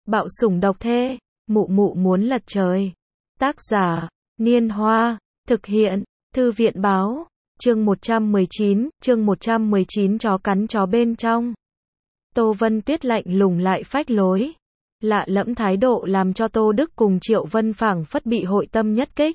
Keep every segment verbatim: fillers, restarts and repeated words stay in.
Bạo sủng độc thê, mụ mụ muốn lật trời. Tác giả, Niên Hoa, thực hiện, Thư viện Báo, chương một trăm mười chín, chương một trăm mười chín chó cắn chó bên trong. Tô Vân Tuyết lạnh lùng lại phách lối. Lạ lẫm thái độ làm cho Tô Đức cùng Triệu Vân phảng phất bị hội tâm nhất kích.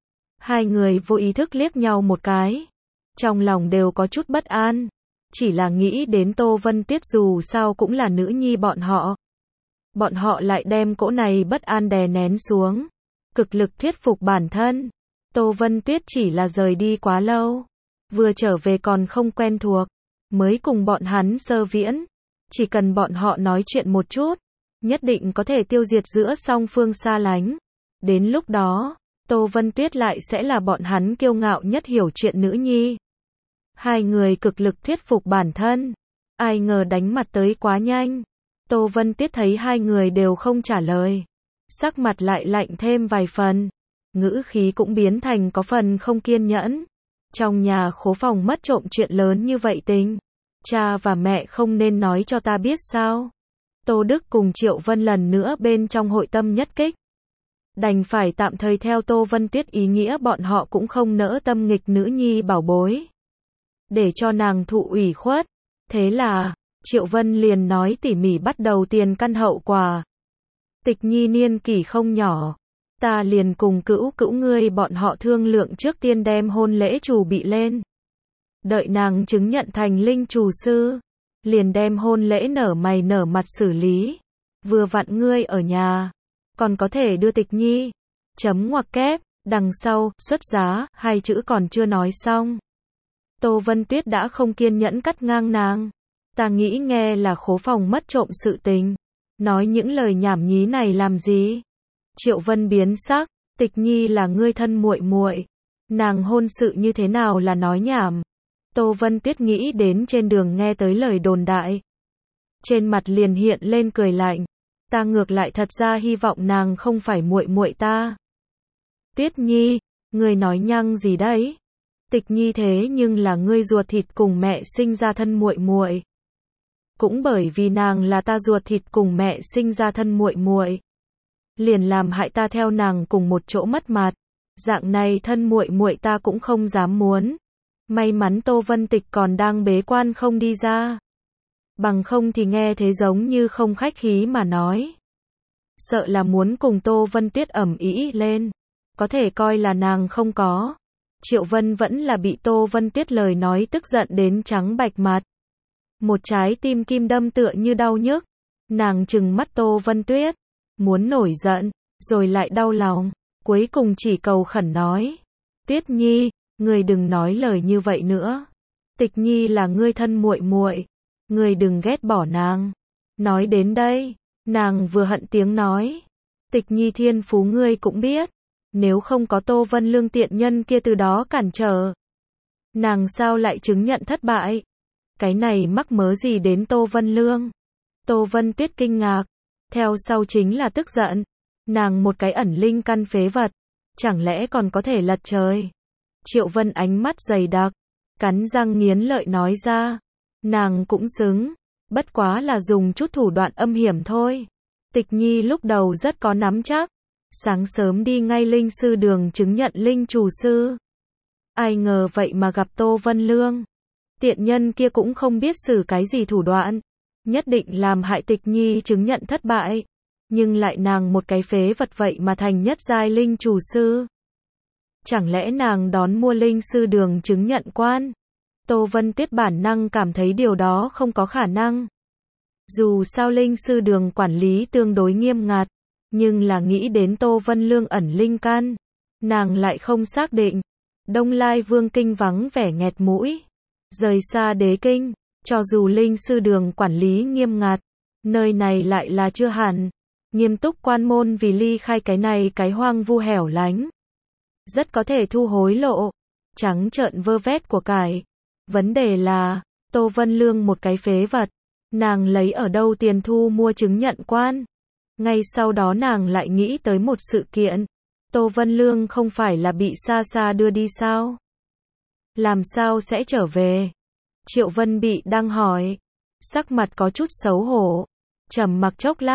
Hai người vô ý thức liếc nhau một cái. Trong lòng đều có chút bất an. Chỉ là nghĩ đến Tô Vân Tuyết dù sao cũng là nữ nhi bọn họ. Bọn họ lại đem cỗ này bất an đè nén xuống. Cực lực thuyết phục bản thân. Tô Vân Tuyết chỉ là rời đi quá lâu. Vừa trở về còn không quen thuộc. Mới cùng bọn hắn sơ viễn. Chỉ cần bọn họ nói chuyện một chút. Nhất định có thể tiêu diệt giữa song phương xa lánh. Đến lúc đó, Tô Vân Tuyết lại sẽ là bọn hắn kiêu ngạo nhất hiểu chuyện nữ nhi. Hai người cực lực thuyết phục bản thân. Ai ngờ đánh mặt tới quá nhanh. Tô Vân Tuyết thấy hai người đều không trả lời. Sắc mặt lại lạnh thêm vài phần. Ngữ khí cũng biến thành có phần không kiên nhẫn. Trong nhà khố phòng mất trộm chuyện lớn như vậy tình. Cha và mẹ không nên nói cho ta biết sao. Tô Đức cùng Triệu Vân lần nữa bên trong hội tâm nhất kích. Đành phải tạm thời theo Tô Vân Tuyết ý nghĩa bọn họ cũng không nỡ tâm nghịch nữ nhi bảo bối. Để cho nàng thụ ủy khuất. Thế là, Triệu Vân liền nói tỉ mỉ bắt đầu tiền căn hậu quả. Tịch nhi niên kỷ không nhỏ. Ta liền cùng cữu cữu ngươi bọn họ thương lượng trước tiên đem hôn lễ chủ bị lên. Đợi nàng chứng nhận thành linh chủ sư. Liền đem hôn lễ nở mày nở mặt xử lý. Vừa vặn ngươi ở nhà. Còn có thể đưa tịch nhi. Chấm ngoặc kép, đằng sau, xuất giá, hai chữ còn chưa nói xong. Tô Vân Tuyết đã không kiên nhẫn cắt ngang nàng. Ta nghĩ nghe là khố phòng mất trộm sự tình. Nói những lời nhảm nhí này làm gì? Triệu Vân biến sắc, tịch nhi là ngươi thân muội muội. Nàng hôn sự như thế nào là nói nhảm? Tô Vân Tuyết nghĩ đến trên đường nghe tới lời đồn đại. Trên mặt liền hiện lên cười lạnh. Ta ngược lại thật ra hy vọng nàng không phải muội muội ta. Tuyết nhi, ngươi nói nhăng gì đấy? Tịch nhi thế nhưng là ngươi ruột thịt cùng mẹ sinh ra thân muội muội. Cũng bởi vì nàng là ta ruột thịt cùng mẹ sinh ra thân muội muội, liền làm hại ta theo nàng cùng một chỗ mất mặt. Dạng này thân muội muội ta cũng không dám muốn. May mắn Tô Vân Tịch còn đang bế quan không đi ra. Bằng không thì nghe thế giống như không khách khí mà nói. Sợ là muốn cùng Tô Vân Tuyết ầm ĩ lên. Có thể coi là nàng không có. Triệu Vân vẫn là bị Tô Vân Tuyết lời nói tức giận đến trắng bạch mặt. Một trái tim kim đâm tựa như đau nhức. Nàng trừng mắt Tô Vân Tuyết. Muốn nổi giận, rồi lại đau lòng. Cuối cùng chỉ cầu khẩn nói. Tuyết nhi, ngươi đừng nói lời như vậy nữa. Tịch nhi là ngươi thân muội muội. Ngươi đừng ghét bỏ nàng. Nói đến đây, nàng vừa hận tiếng nói. Tịch nhi thiên phú ngươi cũng biết. Nếu không có Tô Vân Lương tiện nhân kia từ đó cản trở. Nàng sao lại chứng nhận thất bại? Cái này mắc mớ gì đến Tô Vân Lương? Tô Vân Tuyết kinh ngạc. Theo sau chính là tức giận. Nàng một cái ẩn linh căn phế vật. Chẳng lẽ còn có thể lật trời? Triệu Vân ánh mắt dày đặc. Cắn răng nghiến lợi nói ra. Nàng cũng xứng. Bất quá là dùng chút thủ đoạn âm hiểm thôi. Tịch nhi lúc đầu rất có nắm chắc. Sáng sớm đi ngay linh sư đường chứng nhận linh chủ sư. Ai ngờ vậy mà gặp Tô Vân Lương. Tiện nhân kia cũng không biết xử cái gì thủ đoạn. Nhất định làm hại tịch nhi chứng nhận thất bại. Nhưng lại nàng một cái phế vật vậy mà thành nhất giai linh chủ sư. Chẳng lẽ nàng đón mua linh sư đường chứng nhận quan? Tô Vân Tuyết bản năng cảm thấy điều đó không có khả năng. Dù sao linh sư đường quản lý tương đối nghiêm ngặt. Nhưng là nghĩ đến Tô Vân Lương ẩn linh căn. Nàng lại không xác định. Đông Lai Vương kinh vắng vẻ nghẹt mũi. Rời xa đế kinh. Cho dù linh sư đường quản lý nghiêm ngặt. Nơi này lại là chưa hẳn. Nghiêm túc quan môn vì ly khai cái này cái hoang vu hẻo lánh. Rất có thể thu hối lộ. Trắng trợn vơ vét của cải. Vấn đề là, Tô Vân Lương một cái phế vật. Nàng lấy ở đâu tiền thu mua chứng nhận quan? Ngay sau đó nàng lại nghĩ tới một sự kiện. Tô Vân Lương không phải là bị xa xa đưa đi sao? Làm sao sẽ trở về? Triệu Vân bị đang hỏi. Sắc mặt có chút xấu hổ. Trầm mặc chốc lát,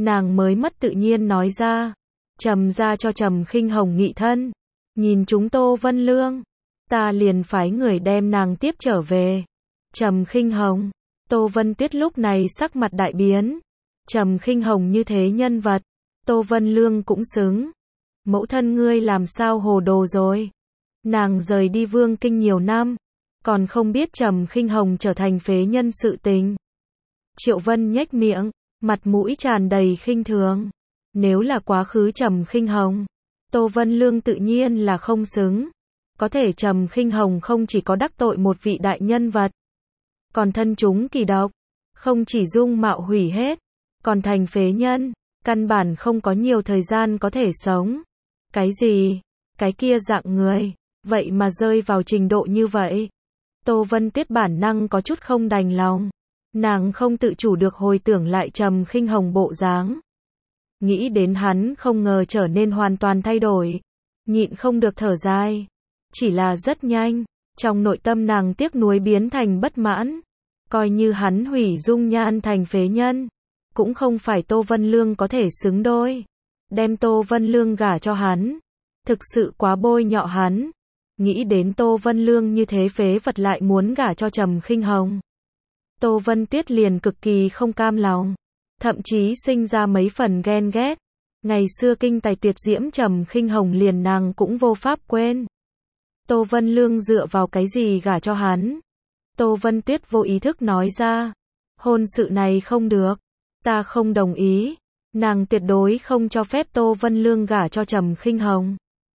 nàng mới mất tự nhiên nói ra. Trầm gia cho Trầm Khinh Hồng nghị thân. Nhìn chúng Tô Vân Lương, ta liền phái người đem nàng tiếp trở về. Trầm Khinh Hồng, Tô Vân Tuyết lúc này sắc mặt đại biến. Trầm Khinh Hồng như thế nhân vật, Tô Vân Lương cũng xứng. Mẫu thân ngươi làm sao hồ đồ rồi? Nàng rời đi Vương Kinh nhiều năm, còn không biết Trầm Khinh Hồng trở thành phế nhân sự tình. Triệu Vân nhếch miệng, mặt mũi tràn đầy khinh thường. Nếu là quá khứ Trầm Khinh Hồng, Tô Vân Lương tự nhiên là không xứng. Có thể Trầm Khinh Hồng không chỉ có đắc tội một vị đại nhân vật, còn thân chúng kỳ độc, không chỉ dung mạo hủy hết, còn thành phế nhân, căn bản không có nhiều thời gian có thể sống. Cái gì? Cái kia dạng người, vậy mà rơi vào trình độ như vậy. Tô Vân Tuyết bản năng có chút không đành lòng. Nàng không tự chủ được hồi tưởng lại Trầm Khinh Hồng bộ dáng. Nghĩ đến hắn không ngờ trở nên hoàn toàn thay đổi. Nhịn không được thở dài. Chỉ là rất nhanh, trong nội tâm nàng tiếc nuối biến thành bất mãn. Coi như hắn hủy dung nhan thành phế nhân, cũng không phải Tô Vân Lương có thể xứng đôi. Đem Tô Vân Lương gả cho hắn, thực sự quá bôi nhọ hắn. Nghĩ đến Tô Vân Lương như thế phế vật lại muốn gả cho Trầm Khinh Hồng, Tô Vân Tuyết liền cực kỳ không cam lòng, thậm chí sinh ra mấy phần ghen ghét. Ngày xưa kinh tài tuyệt diễm Trầm Khinh Hồng liền nàng cũng vô pháp quên. Tô Vân Lương dựa vào cái gì gả cho hắn? Tô Vân Tuyết vô ý thức nói ra, hôn sự này không được, ta không đồng ý. Nàng tuyệt đối không cho phép Tô Vân Lương gả cho Trầm Khinh Hồng.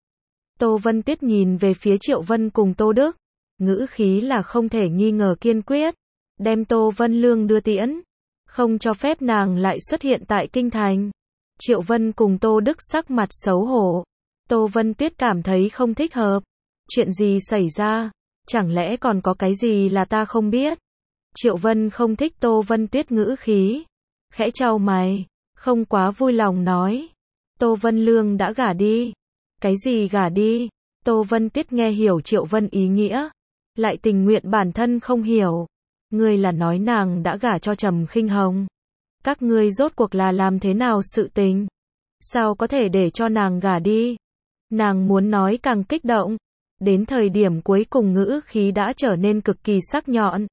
Tô Vân Tuyết nhìn về phía Triệu Vân cùng Tô Đức, ngữ khí là không thể nghi ngờ kiên quyết, đem Tô Vân Lương đưa tiễn, không cho phép nàng lại xuất hiện tại kinh thành. Triệu Vân cùng Tô Đức sắc mặt xấu hổ. Tô Vân Tuyết cảm thấy không thích hợp. Chuyện gì xảy ra? Chẳng lẽ còn có cái gì là ta không biết? Triệu Vân không thích Tô Vân Tuyết ngữ khí, khẽ chau mày, không quá vui lòng nói. Tô Vân Lương đã gả đi. Cái gì gả đi? Tô Vân Tuyết nghe hiểu Triệu Vân ý nghĩa, lại tình nguyện bản thân không hiểu. Ngươi là nói nàng đã gả cho Trầm Khinh Hồng. Các ngươi rốt cuộc là làm thế nào sự tình? Sao có thể để cho nàng gả đi? Nàng muốn nói càng kích động. Đến thời điểm cuối cùng ngữ khí đã trở nên cực kỳ sắc nhọn.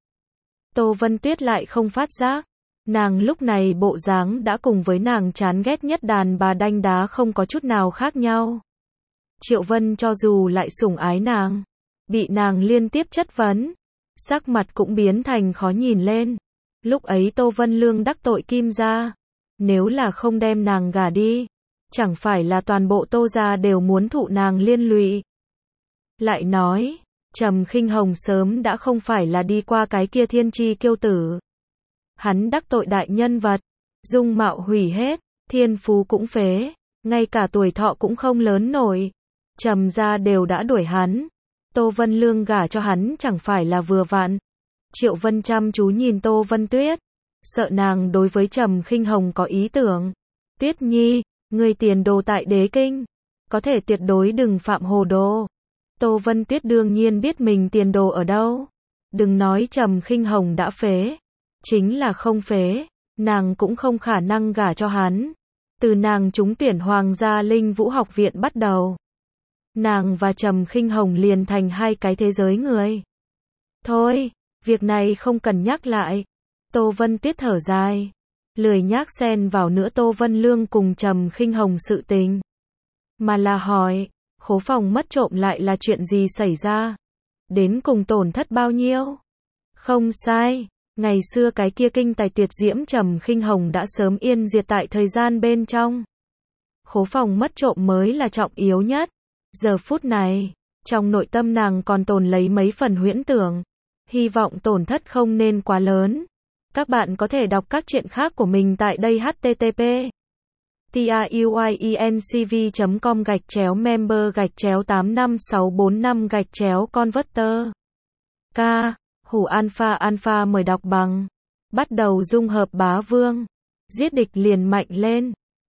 Tô Vân Tuyết lại không phát giác. Nàng lúc này bộ dáng đã cùng với nàng chán ghét nhất đàn bà đanh đá không có chút nào khác nhau. Triệu Vân cho dù lại sủng ái nàng, bị nàng liên tiếp chất vấn, sắc mặt cũng biến thành khó nhìn lên. Lúc ấy Tô Vân Lương đắc tội Kim gia, nếu là không đem nàng gả đi, chẳng phải là toàn bộ Tô gia đều muốn thụ nàng liên lụy. Lại nói, Trầm Khinh Hồng sớm đã không phải là đi qua cái kia thiên chi kiêu tử. Hắn đắc tội đại nhân vật, dung mạo hủy hết, thiên phú cũng phế, ngay cả tuổi thọ cũng không lớn nổi. Trầm gia đều đã đuổi hắn, Tô Vân Lương gả cho hắn chẳng phải là vừa vặn. Triệu Vân chăm chú nhìn Tô Vân Tuyết, sợ nàng đối với Trầm Khinh Hồng có ý tưởng. Tuyết Nhi, ngươi tiền đồ tại đế kinh, có thể tuyệt đối đừng phạm hồ đồ. Tô Vân Tuyết đương nhiên biết mình tiền đồ ở đâu. Đừng nói Trầm Khinh Hồng đã phế, chính là không phế, nàng cũng không khả năng gả cho hắn. Từ nàng trúng tuyển Hoàng gia Linh Vũ học viện bắt đầu, nàng và Trầm Khinh Hồng liền thành hai cái thế giới người. Thôi, việc này không cần nhắc lại. Tô Vân Tuyết thở dài, lười nhác xen vào nữa Tô Vân Lương cùng Trầm Khinh Hồng sự tình, mà là hỏi, Khố Phòng mất trộm lại là chuyện gì xảy ra? Đến cùng tổn thất bao nhiêu? Không sai, ngày xưa cái kia kinh tài tuyệt diễm Trầm Khinh Hồng đã sớm yên diệt tại thời gian bên trong. Khố Phòng mất trộm mới là trọng yếu nhất. Giờ phút này, trong nội tâm nàng còn tồn lấy mấy phần huyễn tưởng, hy vọng tổn thất không nên quá lớn. Các bạn có thể đọc các truyện khác của mình tại đây h t t p truyencv chấm com gạch chéo member gạch chéo tám năm sáu bốn năm gạch chéo converter. K. Hủ Alpha Alpha mời đọc bằng. Bắt đầu dung hợp bá vương. Giết địch liền mạnh lên.